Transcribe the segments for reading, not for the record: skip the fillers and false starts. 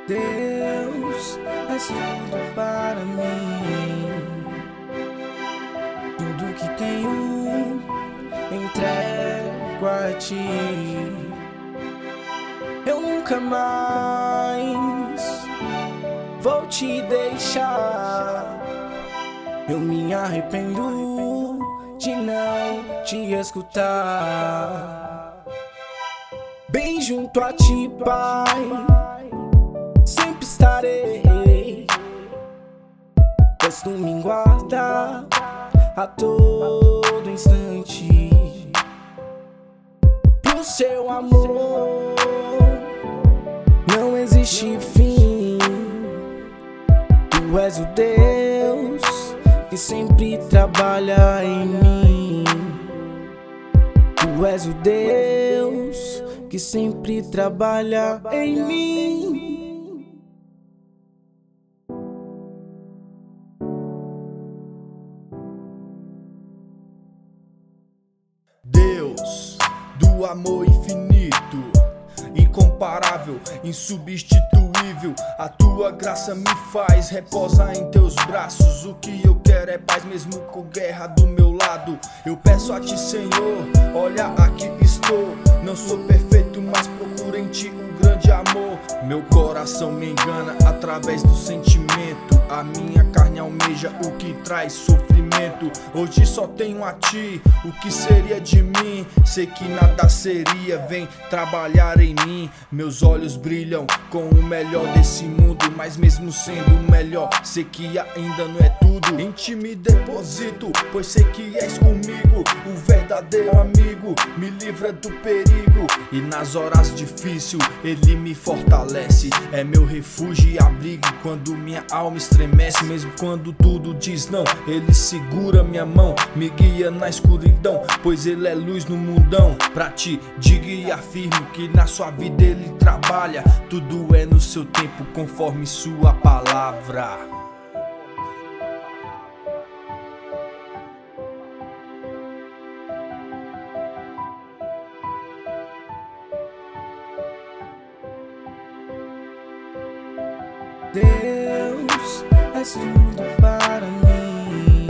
Deus, és tudo para mim. Tudo que tenho, entrego a ti. Eu nunca mais vou te deixar. Eu me arrependo de não te escutar. Bem junto a ti, Pai, sempre estarei, pois tu me guarda a todo instante. Pro seu amor não existe fim. Tu és o Deus que sempre trabalha em mim. Tu és o Deus que sempre trabalha em mim. Deus do amor infinito, incomparável, insubstituível, a tua graça me faz reposar em teus braços. O que eu quero é paz, mesmo com guerra do meu lado. Eu peço a ti, Senhor, olha, aqui estou. Não sou perfeito, mas procuro em ti um grande amor. Meu coração me engana através do sentimento. A minha carne almeja o que traz sofrimento. Hoje só tenho a ti, o que seria de mim? Sei que nada seria, vem trabalhar em mim. Meus olhos brilham com o melhor desse mundo, mas mesmo sendo o melhor, sei que ainda não é tudo. Em ti me deposito, pois sei que és comigo, o verdadeiro amigo, me livra do perigo. E nas horas difíceis ele me fortalece, é meu refúgio e abrigo quando minha alma estremece. Mesmo quando tudo diz não, ele segura minha mão, me guia na escuridão, pois ele é luz no mundão. Pra ti digo e afirmo que na sua vida ele trabalha, tudo é no seu tempo conforme sua palavra. Deus, és tudo para mim.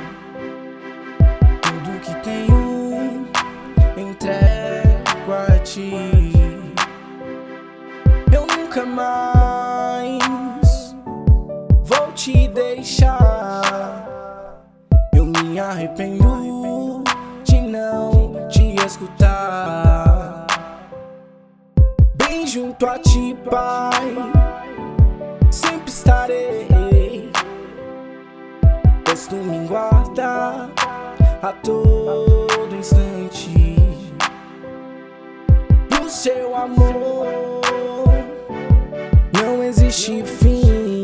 Tudo que tenho, entrego a ti. Eu nunca mais vou te deixar. Eu me arrependo de não te escutar. Bem junto a ti, Pai, sempre estarei, pois tu me guarda a todo instante. Do seu amor não existe fim.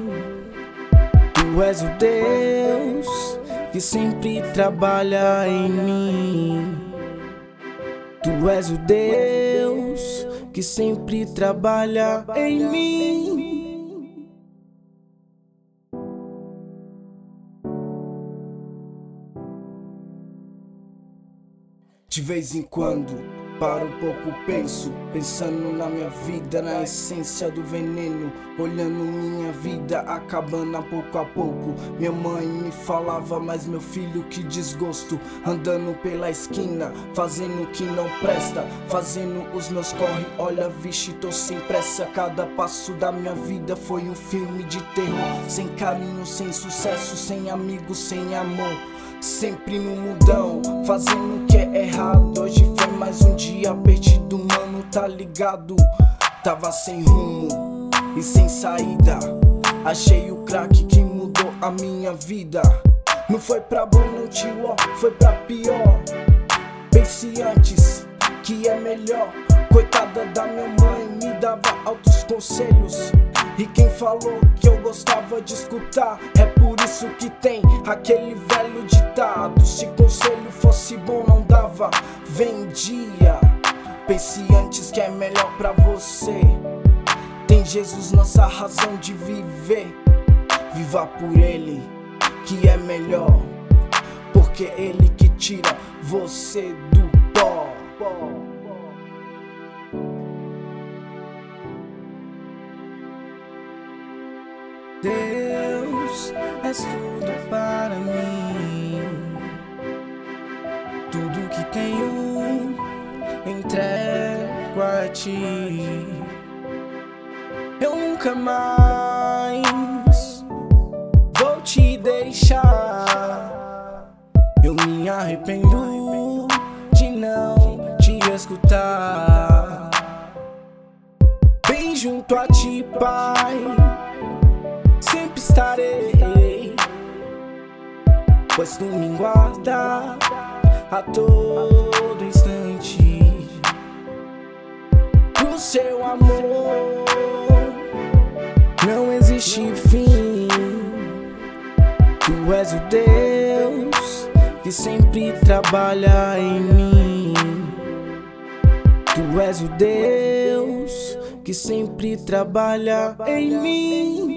Tu és o Deus que sempre trabalha em mim. Tu és o Deus que sempre trabalha em mim. De vez em quando, paro um pouco, pensando na minha vida, na essência do veneno, olhando minha vida acabando a pouco. Minha mãe me falava, mas meu filho, que desgosto, andando pela esquina, fazendo o que não presta, fazendo os meus corre, olha, vixe, tô sem pressa. Cada passo da minha vida foi um filme de terror, sem carinho, sem sucesso, sem amigos, sem amor. Sempre no mundão, fazendo o que é errado. Hoje foi mais um dia perdido, mano, tá ligado? Tava sem rumo e sem saída. Achei o crack que mudou a minha vida. Não foi pra bom, não tio, foi pra pior. Pense antes, que é melhor. Coitada da minha mãe, me dava altos conselhos. E quem falou que eu gostava de escutar? É por isso que tem aquele velho ditado: se conselho fosse bom não dava, vendia. Pense antes, que é melhor pra você. Tem Jesus, nossa razão de viver. Viva por ele, que é melhor, porque ele que tira você do pó. Deus, és tudo para mim. Tudo que tenho entrego a ti. Eu nunca mais vou te deixar. Eu me arrependo de não te escutar. Bem junto a ti, Pai, sempre estarei, pois tu me guarda a todo instante. Pro seu amor não existe fim. Tu és o Deus que sempre trabalha em mim. Tu és o Deus que sempre trabalha em mim.